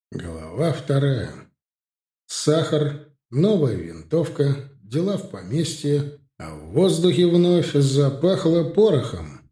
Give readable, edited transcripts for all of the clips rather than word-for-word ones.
Глава вторая. Сахар, новая винтовка, дела в поместье, а в воздухе вновь запахло порохом.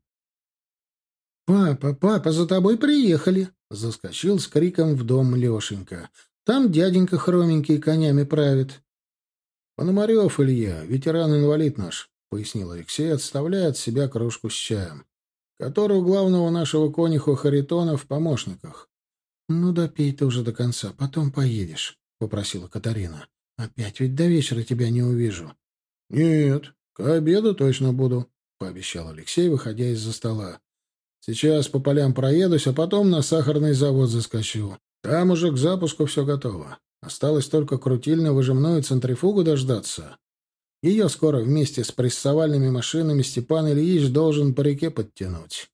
«Папа, папа, за тобой приехали!» — заскочил с криком в дом Лешенька. «Там дяденька хроменький конями правит». «Пономарев Илья, ветеран-инвалид наш», — пояснил Алексей, отставляя от себя кружку с чаем, который у главного нашего конюха Харитона в помощниках. «Ну, допей ты уже до конца, потом поедешь», — попросила Катарина. «Опять ведь до вечера тебя не увижу». «Нет, к обеду точно буду», — пообещал Алексей, выходя из-за стола. «Сейчас по полям проедусь, а потом на сахарный завод заскочу. Там уже к запуску все готово. Осталось только крутильно-выжимную центрифугу дождаться. Ее скоро вместе с прессовальными машинами Степан Ильич должен по реке подтянуть».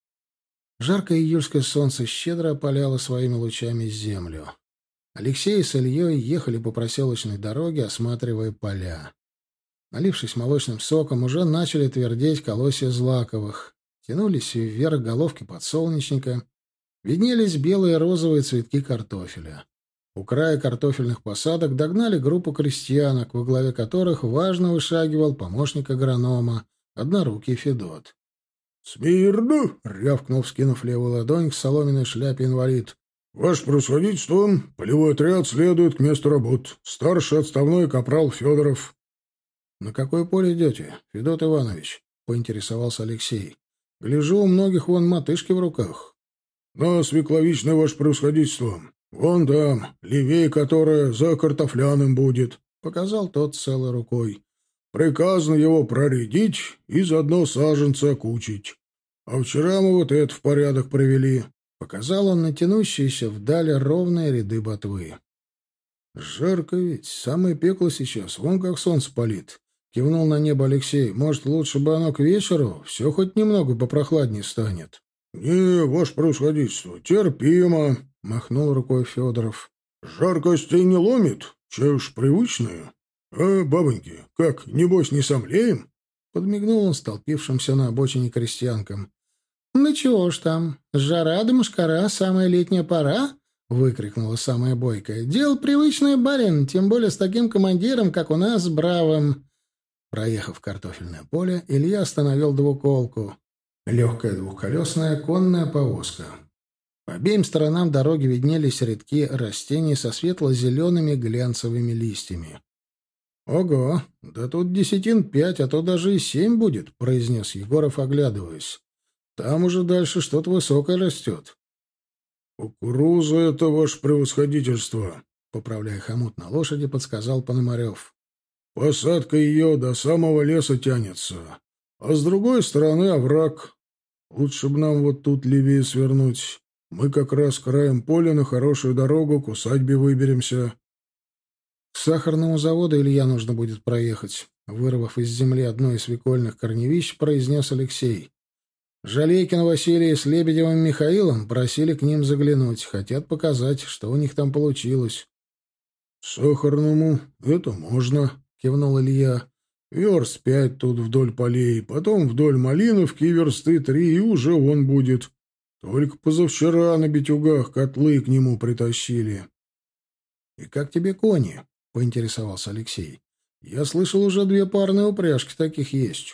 Жаркое июльское солнце щедро опаляло своими лучами землю. Алексей с Ильей ехали по проселочной дороге, осматривая поля. Налившись молочным соком, уже начали твердеть колосья злаковых. Тянулись вверх головки подсолнечника. Виднелись белые и розовые цветки картофеля. У края картофельных посадок догнали группу крестьянок, во главе которых важно вышагивал помощник агронома, однорукий Федот. «Смирно!» — Рявкнул, вскинув левую ладонь к соломенной шляпе инвалид. «Ваше превосходительство, полевой отряд следует к месту работ. Старший отставной капрал Федоров». «На какое поле идете, Федот Иванович?» — поинтересовался Алексей. «Гляжу, у многих вон мотышки в руках». «На свекловичное, ваше превосходительство. Вон там, левее которая за картофляным будет», — показал тот целой рукой. «Приказано его проредить и заодно саженцы окучить. А вчера мы вот это в порядок привели». Показал он на тянущиеся вдали ровные ряды ботвы. «Жарко ведь, самое пекло сейчас, вон как солнце палит», — кивнул на небо Алексей. «Может, лучше бы оно к вечеру? Все хоть немного попрохладнее станет». «Не, ваше превосходительство, терпимо», — махнул рукой Федоров. «Жаркостей не ломит, чай уж привычное. А, бабоньки, как, небось, не сомлеем?» Подмигнул он столпившимся на обочине крестьянкам. «Ну чего ж там, жара да мошкара, самая летняя пора?» — выкрикнула самая бойкая. «Дело привычное, барин, тем более с таким командиром, как у нас, бравым». Проехав картофельное поле, Илья остановил двуколку. Легкая двухколесная конная повозка. По обеим сторонам дороги виднелись рядки растений со светло-зелеными глянцевыми листьями. «Ого, да тут десятин 5, а то даже и 7 будет», — произнес Егоров, оглядываясь. «Там уже дальше что-то высокое растет». «Кукуруза — это ваше превосходительство», — поправляя хомут на лошади, подсказал Пономарев. «Посадка ее до самого леса тянется, а с другой стороны овраг. Лучше бы нам вот тут левее свернуть. Мы как раз краем поля на хорошую дорогу к усадьбе выберемся». К сахарному заводу Илья нужно будет проехать. Вырвав из земли одно из свекольных корневищ, произнес Алексей. Жалейкин Василий с Лебедевым Михаилом просили к ним заглянуть. Хотят показать, что у них там получилось. «Сахарному это можно», — кивнул Илья. «Верст 5 тут вдоль полей, потом вдоль Малиновки версты 3, и уже он будет. Только позавчера на битюгах котлы к нему притащили». «И как тебе кони?» — поинтересовался Алексей. «Я слышал, уже 2 парные упряжки таких есть».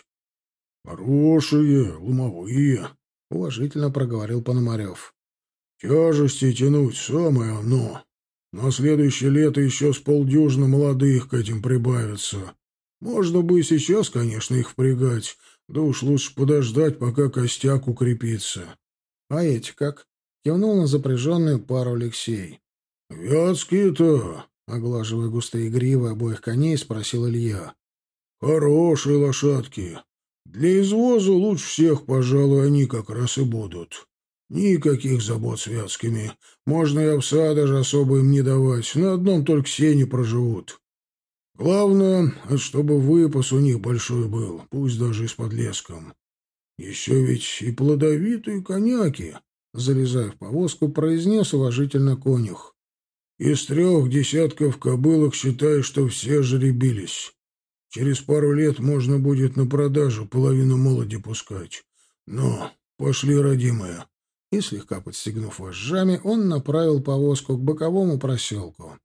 «Хорошие, ломовые», — уважительно проговорил Пономарев. «Тяжести тянуть — самое оно. На следующее лето еще с полдюжины молодых к этим прибавится. Можно бы и сейчас, конечно, их впрягать, да уж лучше подождать, пока костяк укрепится». «А эти как?» — кивнул на запряженную пару Алексей. «Вятские-то», — оглаживая густые гривы обоих коней, спросил Илья. «Хорошие лошадки. Для извоза лучше всех, пожалуй, они как раз и будут. Никаких забот с вятскими. Можно и овса даже особо им не давать. На одном только сене проживут. Главное, чтобы выпас у них большой был, пусть даже и с подлеском. Еще ведь и плодовитые коняки», — залезая в повозку, произнес уважительно конюх. «Из 3 десятков кобылок считай, что все жеребились. Через пару лет можно будет на продажу половину молоди пускать. Ну, пошли, родимая. и, слегка подстегнув вожжами, он направил повозку к боковому проселку.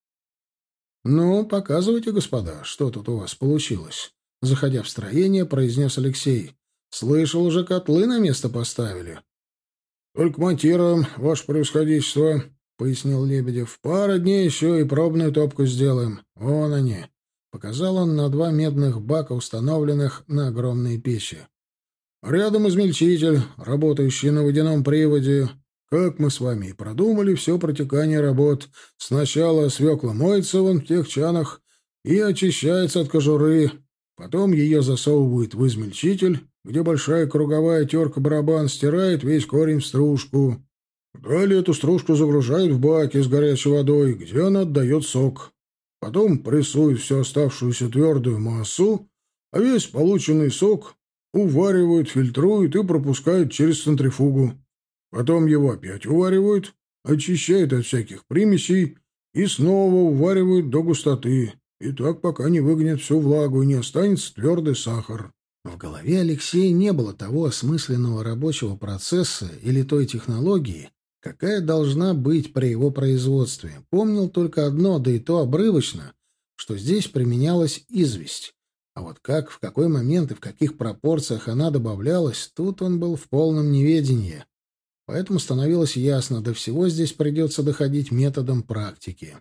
«Ну, показывайте, господа, что тут у вас получилось», — заходя в строение, произнес Алексей. «Слышал, уже котлы на место поставили». «Только монтируем, ваше превосходительство», — пояснил Лебедев. «Пара дней еще и пробную топку сделаем. Вон они». Показал он на 2 медных бака, установленных на огромные печи. «Рядом измельчитель, работающий на водяном приводе. Как мы с вами и продумали все протекание работ. Сначала свекла моется вон в тех чанах и очищается от кожуры. Потом ее засовывают в измельчитель, где большая круговая терка-барабан стирает весь корень в стружку. Далее эту стружку загружают в баки с горячей водой, где она отдает сок. Потом прессуют всю оставшуюся твердую массу, а весь полученный сок уваривают, фильтруют и пропускают через центрифугу. Потом его опять уваривают, очищают от всяких примесей и снова уваривают до густоты. И так, пока не выгонят всю влагу и не останется твердый сахар». В голове Алексея не было того осмысленного рабочего процесса или той технологии, какая должна быть при его производстве. Помнил только одно, да и то обрывочно, что здесь применялась известь. А вот как, в какой момент и в каких пропорциях она добавлялась, тут он был в полном неведении. Поэтому становилось ясно, до всего здесь придется доходить методом практики.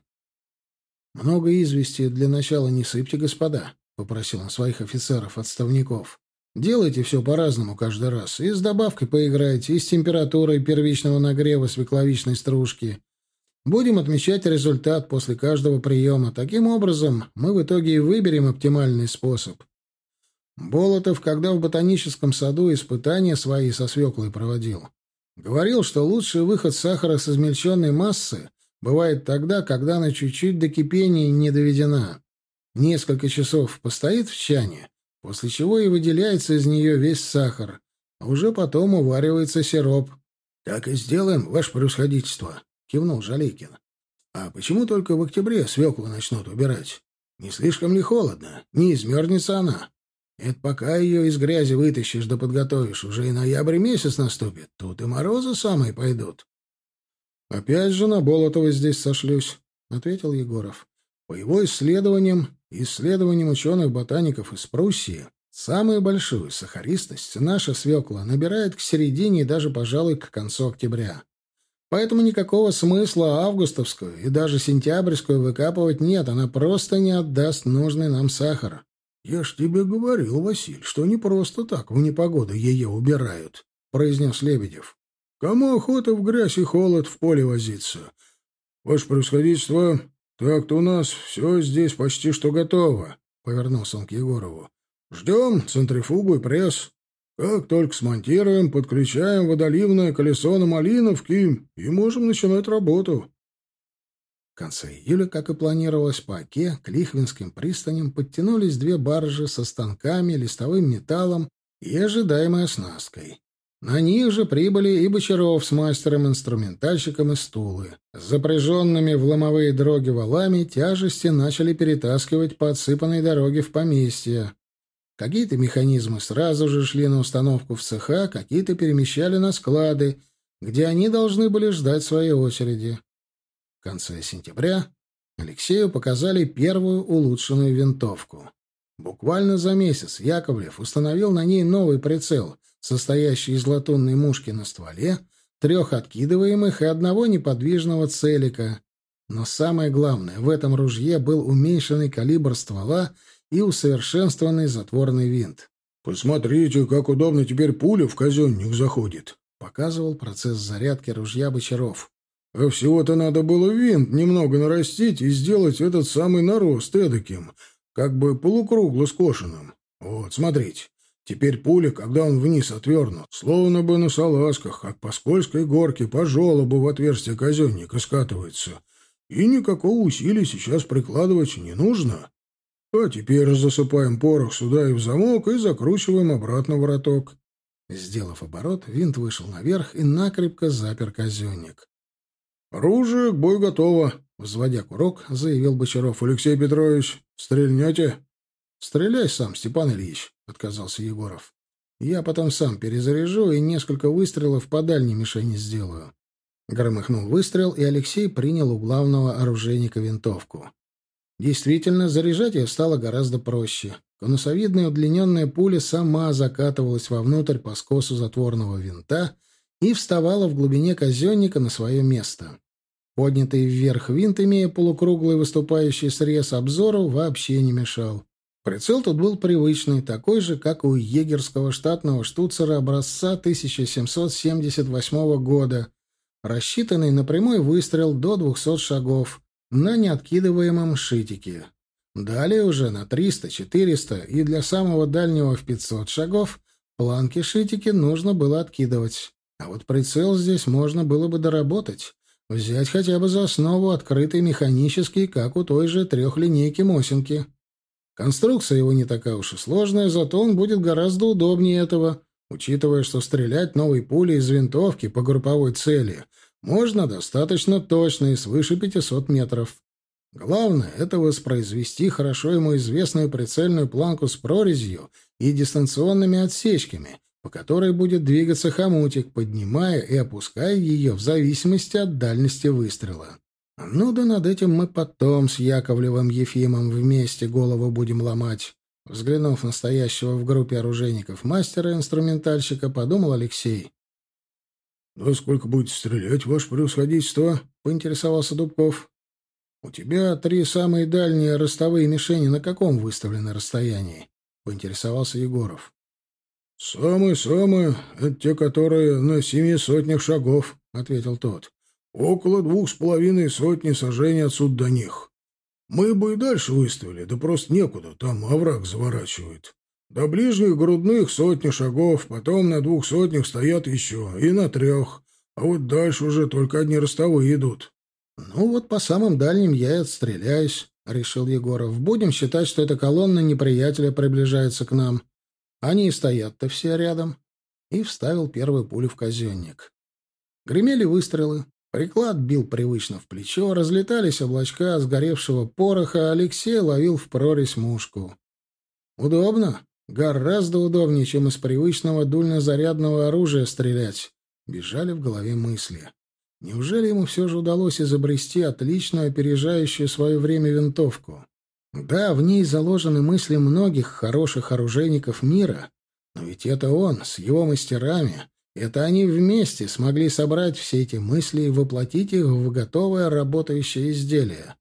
«Много извести для начала не сыпьте, господа», — попросил он своих офицеров-отставников. «Делайте все по-разному каждый раз. И с добавкой поиграйте, и с температурой первичного нагрева свекловичной стружки. Будем отмечать результат после каждого приема. Таким образом, мы в итоге и выберем оптимальный способ». Болотов, когда в ботаническом саду испытания свои со свеклой проводил, говорил, что лучший выход сахара с измельченной массы бывает тогда, когда она чуть-чуть до кипения не доведена. Несколько часов постоит в чане, после чего и выделяется из нее весь сахар, а уже потом уваривается сироп. — Так и сделаем, ваше превосходительство, — кивнул Жалейкин. — А почему только в октябре свеклу начнут убирать? Не слишком ли холодно? Не измерзнется она? Это пока ее из грязи вытащишь да подготовишь, уже и ноябрь месяц наступит. Тут и морозы самые пойдут. — Опять же на Болотова здесь сошлюсь, — ответил Егоров. По его исследованиям и исследованиям ученых-ботаников из Пруссии, самую большую сахаристость наша свекла набирает к середине и даже, пожалуй, к концу октября. Поэтому никакого смысла августовскую и даже сентябрьскую выкапывать нет, она просто не отдаст нужный нам сахар. — Я ж тебе говорил, Василь, что не просто так в непогоду ее убирают, — произнес Лебедев. — Кому охота в грязь и холод в поле возиться? Ваше превосходительство, так-то у нас все здесь почти что готово, — повернулся он к Егорову. — Ждем центрифугу и пресс. Как только смонтируем, подключаем водоливное колесо на Малиновке и можем начинать работу. В конце июля, как и планировалось, по Оке к Лихвинским пристаням подтянулись 2 баржи со станками, листовым металлом и ожидаемой оснасткой. На них же прибыли и Бочаров с мастером-инструментальщиком из Тулы. С запряженными в ломовые дроги валами тяжести начали перетаскивать по отсыпанной дороге в поместье. Какие-то механизмы сразу же шли на установку в цеха, какие-то перемещали на склады, где они должны были ждать своей очереди. В конце сентября Алексею показали первую улучшенную винтовку. Буквально за месяц Яковлев установил на ней новый прицел, состоящий из латунной мушки на стволе, 3 откидываемых и 1 неподвижного целика. Но самое главное, в этом ружье был уменьшенный калибр ствола и усовершенствованный затворный винт. «Посмотрите, как удобно теперь пуля в казенник заходит», — показывал процесс зарядки ружья Бочаров. «А всего-то надо было винт немного нарастить и сделать этот самый нарост эдаким, как бы полукругло скошенным. Вот, смотрите». Теперь пуля, когда он вниз отвернут, словно бы на салазках, как по скользкой горке, по желобу в отверстие казенника скатывается. И никакого усилия сейчас прикладывать не нужно. А теперь засыпаем порох сюда и в замок, и закручиваем обратно вороток. Сделав оборот, винт вышел наверх и накрепко запер казенник. «Оружие к бою готово», — взводя курок, заявил Бочаров. «Алексей Петрович, стрельнете?» «Стреляй сам, Степан Ильич», — отказался Егоров. Я потом сам перезаряжу и несколько выстрелов по дальней мишени сделаю». Громыхнул выстрел, и Алексей принял у главного оружейника винтовку. Действительно, заряжать ее стало гораздо проще. Конусовидная удлиненная пуля сама закатывалась вовнутрь по скосу затворного винта и вставала в глубине казенника на свое место. Поднятый вверх винт, имея полукруглый выступающий срез, обзору вообще не мешал. Прицел тут был привычный, такой же, как у егерского штатного штуцера образца 1778 года, рассчитанный на прямой выстрел до 200 шагов на неоткидываемом шитике. Далее уже на 300-400 и для самого дальнего в 500 шагов планки шитики нужно было откидывать. А вот прицел здесь можно было бы доработать. Взять хотя бы за основу открытый механический, как у той же трехлинейки Мосинки. Конструкция его не такая уж и сложная, зато он будет гораздо удобнее этого, учитывая, что стрелять новой пулей из винтовки по групповой цели можно достаточно точно и свыше 500 метров. Главное — это воспроизвести хорошо ему известную прицельную планку с прорезью и дистанционными отсечками, по которой будет двигаться хомутик, поднимая и опуская ее в зависимости от дальности выстрела. Ну да над этим мы потом с Яковлевым Ефимом вместе голову будем ломать. Взглянув на стоящего в группе оружейников мастера-инструментальщика, подумал Алексей. — Да сколько будете стрелять, ваше превосходительство? — поинтересовался Дубков. — У тебя 3 самые дальние ростовые мишени на каком выставлены расстоянии? — поинтересовался Егоров. — Самые-самые — это те, которые на 7 сотнях шагов, — ответил тот. — Около 2,5 сотни сажений отсюда до них. Мы бы и дальше выставили, да просто некуда, там овраг заворачивает. До ближних грудных 100 шагов, потом на 2 сотнях стоят еще, и на 3, а вот дальше уже только одни ростовые идут. — Ну вот по самым дальним я и отстреляюсь, — решил Егоров. — Будем считать, что эта колонна неприятеля приближается к нам. Они и стоят-то все рядом. И вставил первую пулю в казенник. Гремели выстрелы. Приклад бил привычно в плечо, разлетались облачка сгоревшего пороха, а Алексей ловил в прорезь мушку. Удобно. Гораздо удобнее, чем из привычного дульнозарядного оружия стрелять. Бежали в голове мысли. Неужели ему все же удалось изобрести отличную, опережающую свое время винтовку? Да, в ней заложены мысли многих хороших оружейников мира, но ведь это он, с его мастерами, это они вместе смогли собрать все эти мысли и воплотить их в готовое работающее изделие.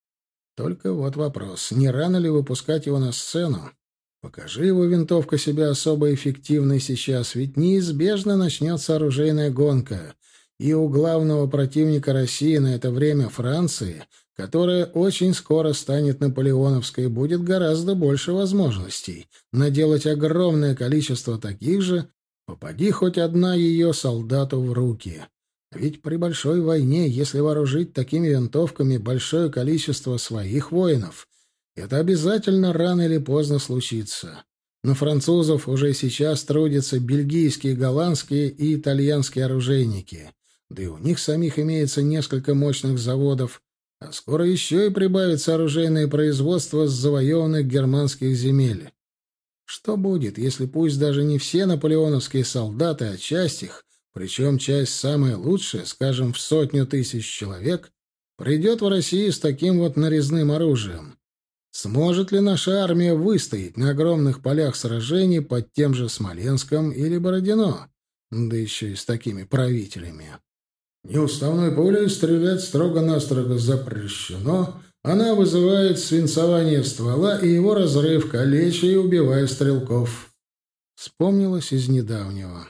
Только вот вопрос, не рано ли выпускать его на сцену? Покажи его винтовка себя особо эффективной сейчас, ведь неизбежно начнется оружейная гонка, и у главного противника России на это время Франции, которая очень скоро станет наполеоновской, будет гораздо больше возможностей наделать огромное количество таких же, попади хоть одна ее солдату в руки. Ведь при большой войне, если вооружить такими винтовками большое количество своих воинов, это обязательно рано или поздно случится. На французов уже сейчас трудятся бельгийские, голландские и итальянские оружейники. Да и у них самих имеется несколько мощных заводов, а скоро еще и прибавится оружейное производство с завоеванных германских земель. Что будет, если пусть даже не все наполеоновские солдаты, а часть их, причем часть самая лучшая, скажем, в 100 тысяч человек, придет в Россию с таким вот нарезным оружием? Сможет ли наша армия выстоять на огромных полях сражений под тем же Смоленском или Бородино? Да еще и с такими правителями. Неуставной пулей стрелять строго-настрого запрещено. Она вызывает свинцование ствола и его разрыв, калеча и убивая стрелков. Вспомнилось из недавнего.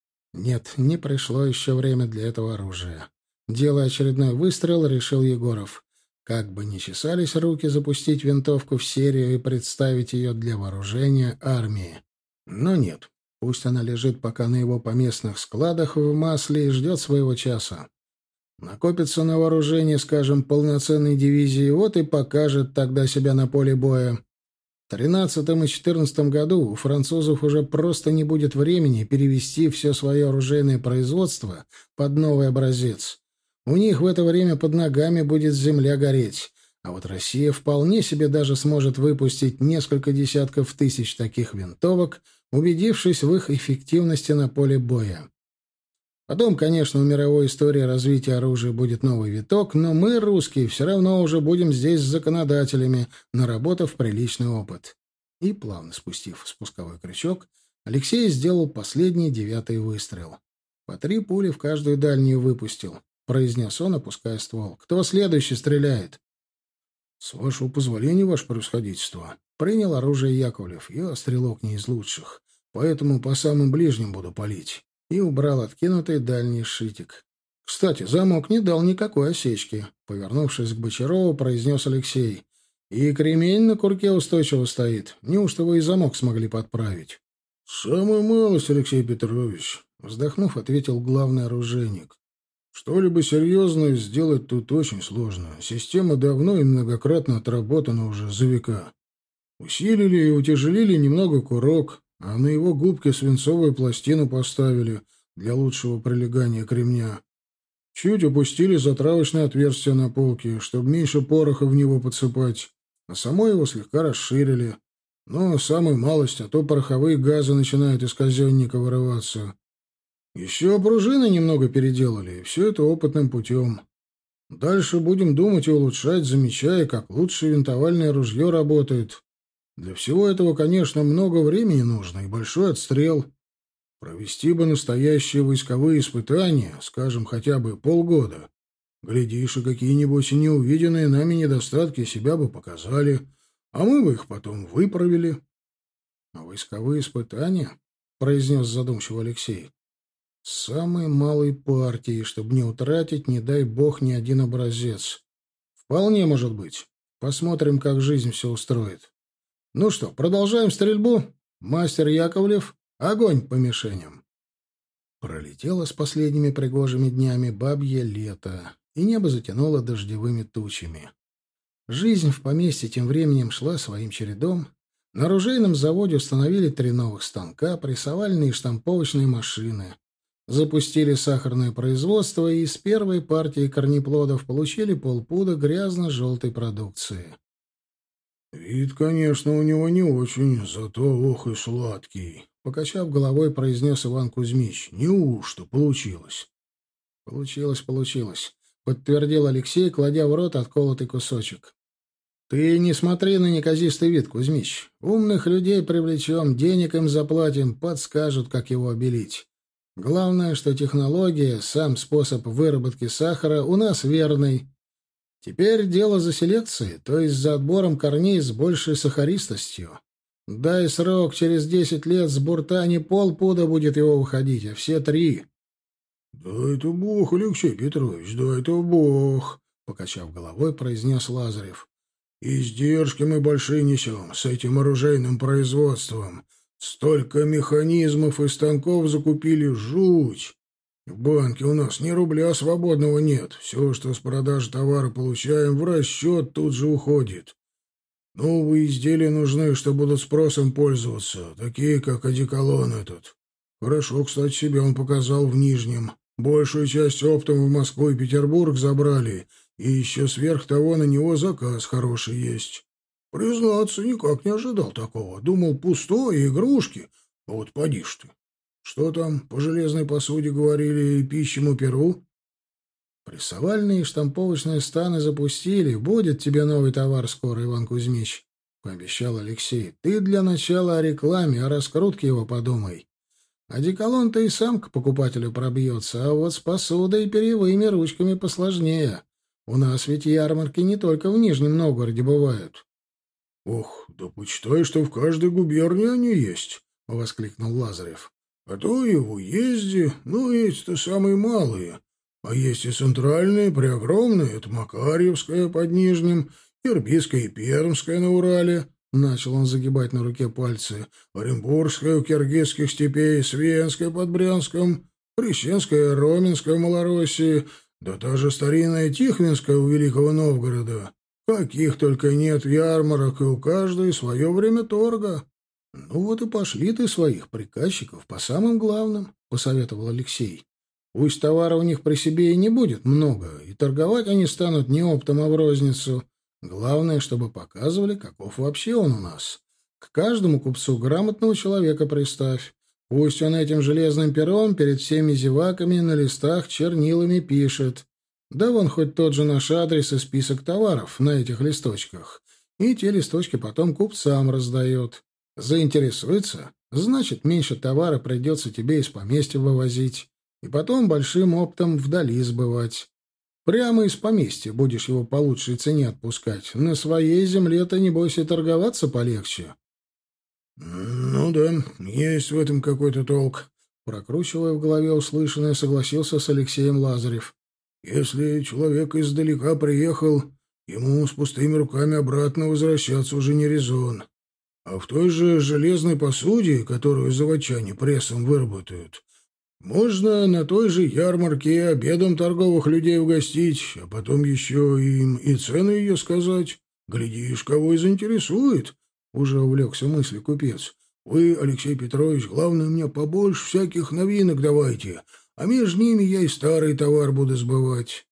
Нет, не пришло еще время для этого оружия. Делая очередной выстрел, решил Егоров. Как бы ни чесались руки запустить винтовку в серию и представить ее для вооружения армии. Но нет, пусть она лежит пока на его поместных складах в масле и ждет своего часа. Накопится на вооружение, скажем, полноценной дивизии, вот и покажет тогда себя на поле боя. В 13-м и 14-м году у французов уже просто не будет времени перевести все свое оружейное производство под новый образец. У них в это время под ногами будет земля гореть. А вот Россия вполне себе даже сможет выпустить несколько десятков тысяч таких винтовок убедившись в их эффективности на поле боя. Потом, конечно, в мировой истории развития оружия будет новый виток, но мы, русские, все равно уже будем здесь законодателями, наработав приличный опыт. И, плавно спустив спусковой крючок, Алексей сделал последний 9-й выстрел. По 3 пули в каждую дальнюю выпустил, произнес он, опуская ствол. «Кто следующий стреляет?» «С вашего позволения, ваше превосходительство», — принял оружие Яковлев. «Я стрелок не из лучших, поэтому по самым ближним буду палить». И убрал откинутый дальний шитик. «Кстати, замок не дал никакой осечки», — повернувшись к Бочарову, произнес Алексей. «И кремень на курке устойчиво стоит. Неужто вы и замок смогли подправить?» «Самую малость, Алексей Петрович», — вздохнув, ответил главный оружейник. «Что-либо серьезное сделать тут очень сложно. Система давно и многократно отработана уже за века. Усилили и утяжелили немного курок, а на его губке свинцовую пластину поставили для лучшего прилегания кремня. Чуть опустили затравочное отверстие на полке, чтобы меньше пороха в него подсыпать, а само его слегка расширили. Но самую малость, а то пороховые газы начинают из казенника вырываться. Еще пружины немного переделали, и все это опытным путем. Дальше будем думать и улучшать, замечая, как лучше винтовальное ружье работает. Для всего этого, конечно, много времени нужно и большой отстрел. Провести бы настоящие войсковые испытания, скажем, хотя бы полгода. Глядишь, и какие-нибудь неувиденные нами недостатки себя бы показали, а мы бы их потом выправили. — А войсковые испытания? — произнес задумчиво Алексей. — Самой малой партии, чтобы не утратить, не дай бог, ни один образец. Вполне может быть. Посмотрим, как жизнь все устроит. Ну что, продолжаем стрельбу? Мастер Яковлев, огонь по мишеням. Пролетело с последними пригожими днями бабье лето, и небо затянуло дождевыми тучами. Жизнь в поместье тем временем шла своим чередом. На оружейном заводе установили 3 новых станка, прессовальные и штамповочные машины. Запустили сахарное производство, и из первой партии корнеплодов получили полпуда грязно-желтой продукции. «Вид, конечно, у него не очень, зато ох и сладкий», — покачав головой, произнес Иван Кузьмич. «Неужто получилось?» «Получилось», — подтвердил Алексей, кладя в рот отколотый кусочек. «Ты не смотри на неказистый вид, Кузьмич. Умных людей привлечем, денег им заплатим, подскажут, как его обелить. Главное, что технология, сам способ выработки сахара у нас верный. Теперь дело за селекцией, то есть за отбором корней с большей сахаристостью. Дай срок, через 10 лет с бурта не полпуда будет его выходить, а все 3. «Дай-то Бог, Алексей Петрович, дай-то Бог», — покачав головой, произнес Лазарев. «Издержки мы большие несем с этим оружейным производством. Столько механизмов и станков закупили, жуть. В банке у нас ни рубля свободного нет. Все, что с продажи товара получаем, в расчет тут же уходит. Новые изделия нужны, что будут спросом пользоваться, такие, как одеколон этот. Хорошо, кстати, себя он показал в Нижнем. Большую часть оптом в Москву и Петербург забрали, и еще сверх того на него заказ хороший есть. Признаться, никак не ожидал такого. Думал, пустое, игрушки. А вот поди ж ты. Что там, по железной посуде говорили и пищему перу? Прессовальные и штамповочные станы запустили. Будет тебе новый товар скоро, Иван Кузьмич, — пообещал Алексей. Ты для начала о рекламе, о раскрутке его подумай. Одеколон-то и сам к покупателю пробьется, а вот с посудой и перьевыми ручками посложнее. У нас ведь ярмарки не только в Нижнем Новгороде бывают. — Ох, да почитай, что в каждой губернии они есть, — воскликнул Лазарев. — А то и в уезде, ну, эти-то самые малые. А есть и центральные, преогромные, это Макарьевская под Нижним, Ирбитская и Пермская на Урале. Начал он загибать на руке пальцы. Оренбургская у киргизских степей, Свенская под Брянском, Прещенская, Роменская в Малороссии, да та же старинная Тихвинская у Великого Новгорода. Каких только нет ярмарок, и у каждой свое время торга. — Ну вот и пошли ты своих приказчиков по самым главным, — посоветовал Алексей. — Пусть товара у них при себе и не будет много, и торговать они станут не оптом, а в розницу. Главное, чтобы показывали, каков вообще он у нас. К каждому купцу грамотного человека приставь. Пусть он этим железным пером перед всеми зеваками на листах чернилами пишет. Да вон хоть тот же наш адрес и список товаров на этих листочках. И те листочки потом купцам раздает. Заинтересуется, значит, меньше товара придется тебе из поместья вывозить. И потом большим оптом вдали сбывать. Прямо из поместья будешь его по лучшей цене отпускать. На своей земле-то, небось, и торговаться полегче. — Ну да, есть в этом какой-то толк. Прокручивая в голове услышанное, согласился с Алексеем Лазарев. — Если человек издалека приехал, ему с пустыми руками обратно возвращаться уже не резон. А в той же железной посуде, которую заводчане прессом выработают, можно на той же ярмарке обедом торговых людей угостить, а потом еще им и цену ее сказать. Глядишь, кого и заинтересует. Уже увлекся мыслью купец. Вы, Алексей Петрович, главное, мне побольше всяких новинок давайте, а между ними я и старый товар буду сбывать.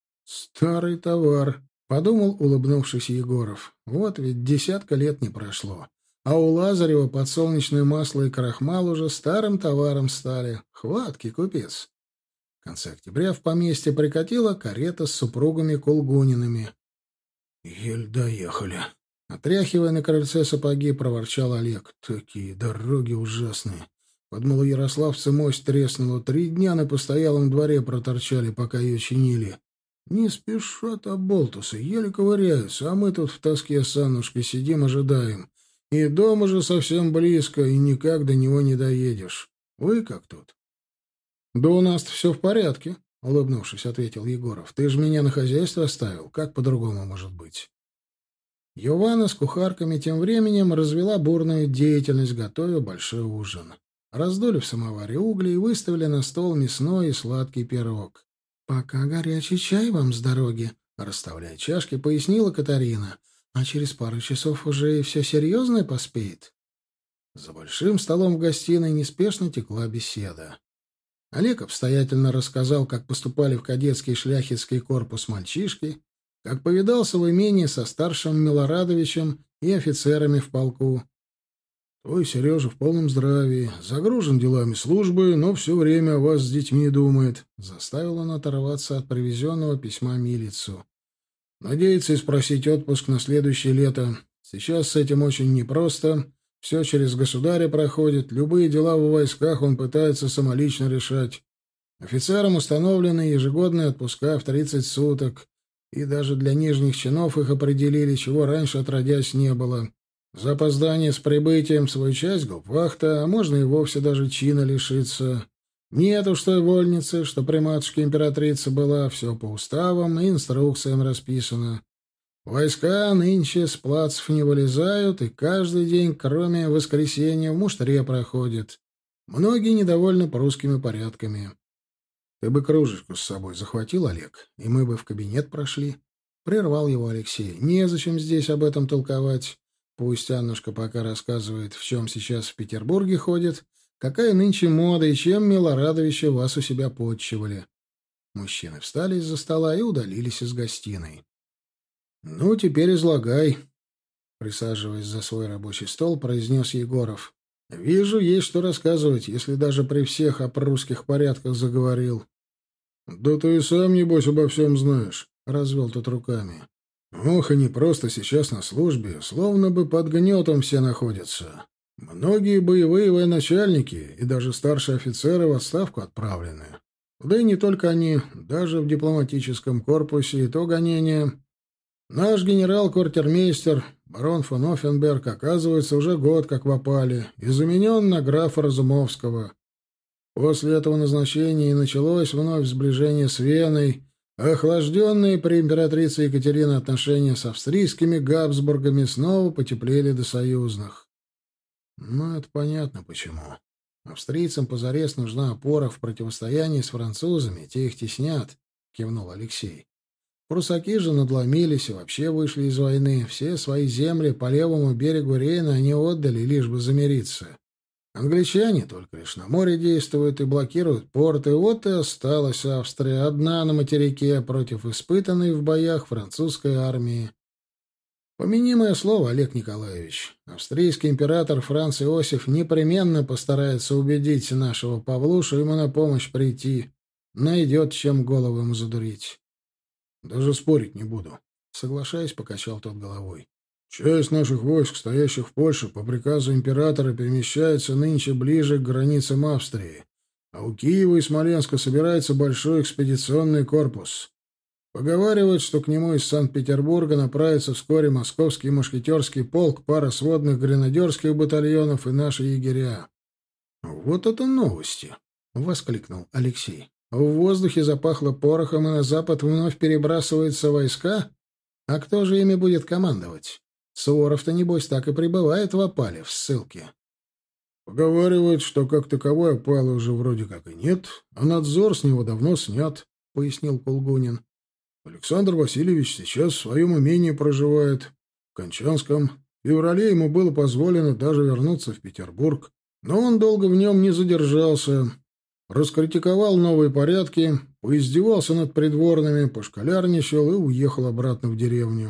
Старый товар, подумал, улыбнувшись Егоров. Вот ведь 10 лет не прошло. А у Лазарева подсолнечное масло и крахмал уже старым товаром стали. Хваткий купец. В конце октября в поместье прикатила карета с супругами Кулгуниными. Еле доехали. Отряхивая на крыльце сапоги, проворчал Олег. Такие дороги ужасные. Под малоярославце мость треснула. 3 дня на постоялом дворе проторчали, пока ее чинили. Не спешат оболтусы, еле ковыряются, а мы тут в тоске с Аннушкой сидим, ожидаем. И дом уже совсем близко, и никак до него не доедешь. Вы как тут? — Да у нас все в порядке, — улыбнувшись, ответил Егоров. — Ты же меня на хозяйство оставил. Как по-другому может быть? Йована с кухарками тем временем развела бурную деятельность, готовя большой ужин. Раздули в самоваре угли и выставили на стол мясной и сладкий пирог. — Пока горячий чай вам с дороги, — расставляя чашки, пояснила Катарина. — А через пару часов уже и все серьезное поспеет. За большим столом в гостиной неспешно текла беседа. Олег обстоятельно рассказал, как поступали в кадетский шляхетский корпус мальчишки, как повидался в имении со старшим Милорадовичем и офицерами в полку. Твой Сережа в полном здравии, загружен делами службы, но все время о вас с детьми думает. Заставил он оторваться от привезенного письма милицию. Надеется и спросить отпуск на следующее лето. Сейчас с этим очень непросто. Все через государя проходит. Любые дела в войсках он пытается самолично решать. Офицерам установлены ежегодные отпуска в 30 суток. И даже для нижних чинов их определили, чего раньше отродясь не было. За опоздание с прибытием свою часть гауптвахта, а можно и вовсе даже чина лишиться. Нет уж той вольницы, что при матушке императрице была, все по уставам и инструкциям расписано. Войска нынче с плацев не вылезают, и каждый день, кроме воскресенья, в муштре проходит. Многие недовольны прусскими порядками. Ты бы кружечку с собой захватил, Олег, и мы бы в кабинет прошли. Прервал его Алексей. Незачем здесь об этом толковать. Пусть Аннушка пока рассказывает, в чем сейчас в Петербурге ходит, какая нынче мода и чем Милорадовича вас у себя подчивали. Мужчины встали из-за стола и удалились из гостиной. — Ну, теперь излагай, — присаживаясь за свой рабочий стол, произнес Егоров. — Вижу, есть что рассказывать, если даже при всех о прусских порядках заговорил. — Да ты и сам, небось, обо всем знаешь, — развел тот руками. Ох, и не просто сейчас на службе, словно бы под гнетом все находятся. Многие боевые военачальники и даже старшие офицеры в отставку отправлены. Да и не только они, даже в дипломатическом корпусе и то гонение. Наш генерал-квартирмейстер, барон фон Оффенберг, оказывается, уже год как в опале и заменен на графа Разумовского. После этого назначения и началось вновь сближение с Веной, охлажденные при императрице Екатерине отношения с австрийскими Габсбургами снова потеплели до союзных. Ну, это понятно почему. Австрийцам позарез нужна опора в противостоянии с французами, те их теснят, — кивнул Алексей. Прусаки же надломились и вообще вышли из войны. Все свои земли по левому берегу Рейна они отдали, лишь бы замириться. Англичане только лишь на море действуют и блокируют порты. Вот и осталась Австрия одна на материке против испытанной в боях французской армии. Помяни мое слово, Олег Николаевич. Австрийский император Франц Иосиф непременно постарается убедить нашего Павлушу ему на помощь прийти. Найдет, чем голову ему задурить. Даже спорить не буду. Соглашаясь, покачал тот головой. Часть наших войск, стоящих в Польше, по приказу императора перемещается нынче ближе к границам Австрии, а у Киева и Смоленска собирается большой экспедиционный корпус. Поговаривают, что к нему из Санкт-Петербурга направится вскоре московский мушкетерский полк, пара сводных гренадерских батальонов и наши егеря. — Вот это новости! — воскликнул Алексей. — В воздухе запахло порохом, и на запад вновь перебрасываются войска? А кто же ими будет командовать? Суворов-то, небось, так и пребывает в опале, в ссылке. Поговаривают, что как таковой опалы уже вроде как и нет, а надзор с него давно снят, — пояснил Кулгунин. Александр Васильевич сейчас в своем имении проживает, в Кончанском. В феврале ему было позволено даже вернуться в Петербург, но он долго в нем не задержался. Раскритиковал новые порядки, поиздевался над придворными, пошколярничал и уехал обратно в деревню.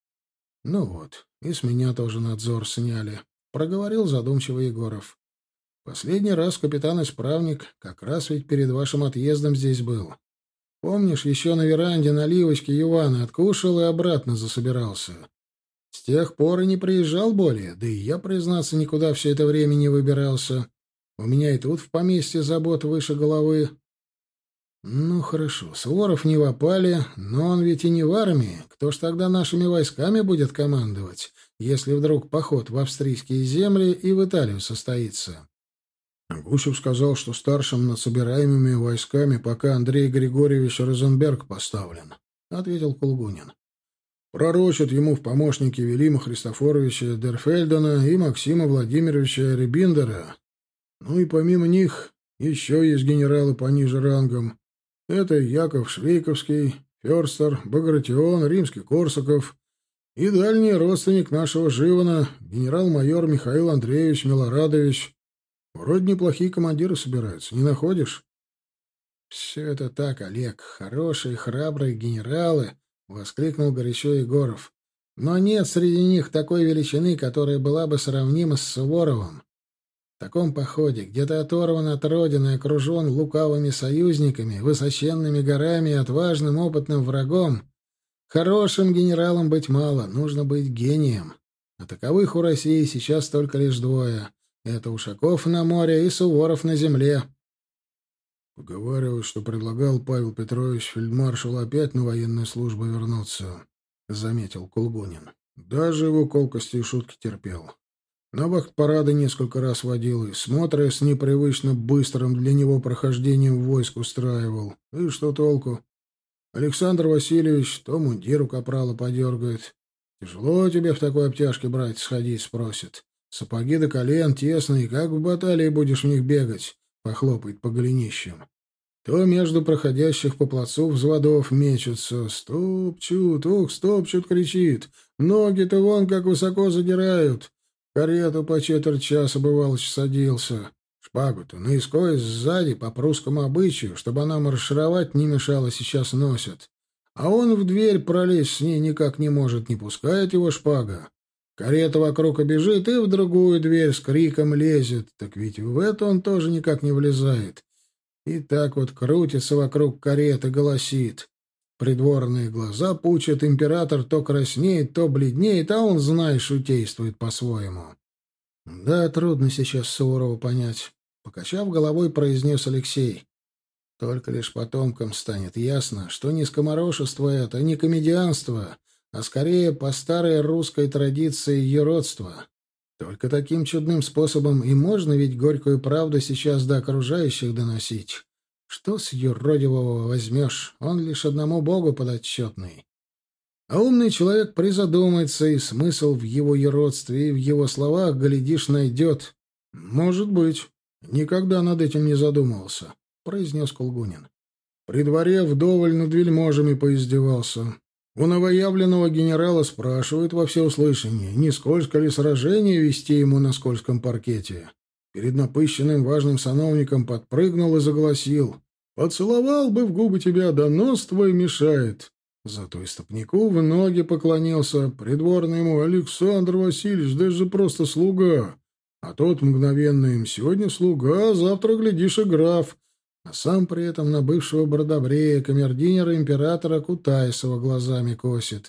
— Ну вот, и с меня тоже надзор сняли, — проговорил задумчиво Егоров. — Последний раз капитан-исправник как раз ведь перед вашим отъездом здесь был. Помнишь, еще на веранде наливочки Ивана откушал и обратно засобирался. С тех пор и не приезжал более, да и я, признаться, никуда все это время не выбирался. У меня и тут в поместье забот выше головы. Ну, хорошо, Суворов не в опале, но он ведь и не в армии. Кто ж тогда нашими войсками будет командовать, если вдруг поход в австрийские земли и в Италию состоится? Гусев сказал, что старшим над собираемыми войсками пока Андрей Григорьевич Розенберг поставлен, — ответил Кулгунин. Пророчат ему в помощники Велима Христофоровича Дерфельдена и Максима Владимировича Рябиндера. Ну и помимо них еще есть генералы пониже рангом. Это Яков Швейковский, Ферстер, Багратион, Римский-Корсаков и дальний родственник нашего Живана, генерал-майор Михаил Андреевич Милорадович. Вроде неплохие командиры собираются, не находишь? — Все это так, Олег, хорошие, храбрые генералы, — воскликнул горячо Егоров. — Но нет среди них такой величины, которая была бы сравнима с Суворовым. В таком походе, где ты оторван от родины, окружен лукавыми союзниками, высоченными горами и отважным опытным врагом, хорошим генералом быть мало, нужно быть гением. А таковых у России сейчас только лишь двое. Это Ушаков на море и Суворов на земле. Поговаривают, что предлагал Павел Петрович фельдмаршалу опять на военную службу вернуться, — заметил Кулгунин. Даже его колкости и шутки терпел. На вахт-парады несколько раз водил и смотры с непривычно быстрым для него прохождением войск устраивал. И что толку? Александр Васильевич то мундир у капрала подергает. Тяжело тебе в такой обтяжке, братец, сходить, спросит. Сапоги до колен тесные, как в баталии будешь в них бегать, похлопает по голенищам. То между проходящих по плацу взводов мечутся. Стопчут, ух, стопчут, кричит. Ноги-то вон как высоко задирают. В карету по четверть часа, бывало, садился. Шпагу-то наискось сзади, по прусскому обычаю, чтобы она маршировать не мешала, сейчас носят. А он в дверь пролезть с ней никак не может, не пускает его шпага. Карета вокруг обежит и в другую дверь с криком лезет. Так ведь в эту он тоже никак не влезает. И так вот крутится вокруг кареты, голосит. Придворные глаза пучат, император то краснеет, то бледнеет, а он, знаешь, шутействует по-своему. Да, трудно сейчас Суворова понять. Покачав головой, произнес Алексей. Только лишь потомкам станет ясно, что не скоморошество это, не комедианство, а скорее по старой русской традиции юродства. Только таким чудным способом и можно ведь горькую правду сейчас до окружающих доносить. Что с юродивого возьмешь? Он лишь одному Богу подотчетный. А умный человек призадумается, и смысл в его юродстве и в его словах, глядишь, найдет. — Может быть. Никогда над этим не задумывался, — произнес Кулгунин. При дворе вдоволь над вельможами поиздевался. У новоявленного генерала спрашивают во всеуслышание, не сколько ли сражение вести ему на скользком паркете. Перед напыщенным важным сановником подпрыгнул и загласил: «Поцеловал бы в губы тебя, да нос твой мешает». Зато истопнику в ноги поклонился. Придворный ему: Александр Васильевич, да это же просто слуга. А тот мгновенно им: сегодня слуга, а завтра, глядишь, и граф. А сам при этом на бывшего бродобрея, камердинера императора Кутайсова глазами косит.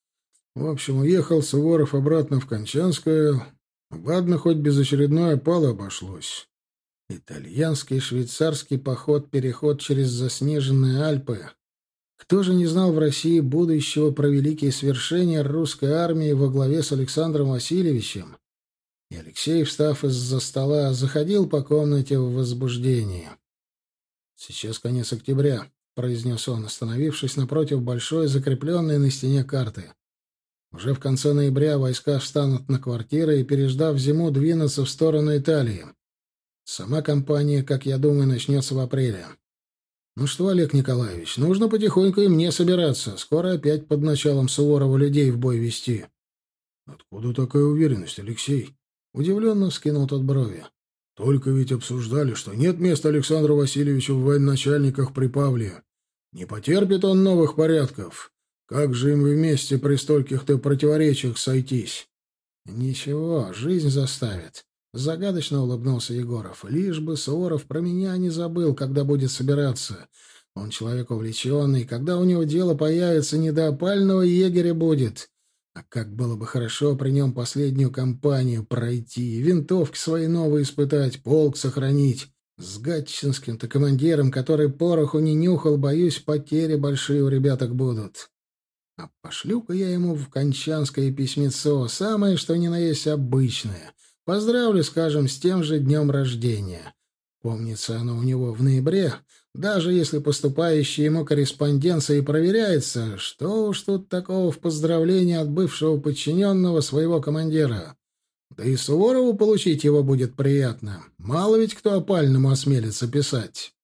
В общем, уехал Суворов обратно в Кончанское. Ладно, хоть без очередной опалы обошлось. Итальянский, швейцарский переход через заснеженные Альпы. Кто же не знал в России будущего про великие свершения русской армии во главе с Александром Васильевичем? И Алексей, встав из-за стола, заходил по комнате в возбуждении. «Сейчас конец октября», — произнес он, остановившись напротив большой, закрепленной на стене карты. «Уже в конце ноября войска встанут на квартиры и, переждав зиму, двинутся в сторону Италии. Сама кампания, как я думаю, начнется в апреле. Ну что, Олег Николаевич, нужно потихоньку и мне собираться. Скоро опять под началом Суворова людей в бой вести». «Откуда такая уверенность, Алексей?» Удивленно вскинул тот брови. «Только ведь обсуждали, что нет места Александру Васильевичу в военачальниках при Павле. Не потерпит он новых порядков. Как же им вместе при стольких-то противоречиях сойтись?» «Ничего, жизнь заставит», — загадочно улыбнулся Егоров. «Лишь бы Суворов про меня не забыл, когда будет собираться. Он человек увлеченный, когда у него дело появится, не до опального егеря будет. А как было бы хорошо при нем последнюю кампанию пройти, винтовки свои новые испытать, полк сохранить. С гатчинским-то командиром, который пороху не нюхал, боюсь, потери большие у ребяток будут. А пошлю-ка я ему в Кончанское письмецо, самое что ни на есть обычное. Поздравлю, скажем, с тем же днем рождения. Помнится оно у него в ноябре. Даже если поступающая ему корреспонденция и проверяется, что уж тут такого в поздравлении от бывшего подчиненного своего командира. Да и Суворову получить его будет приятно. Мало ведь кто опальному осмелится писать.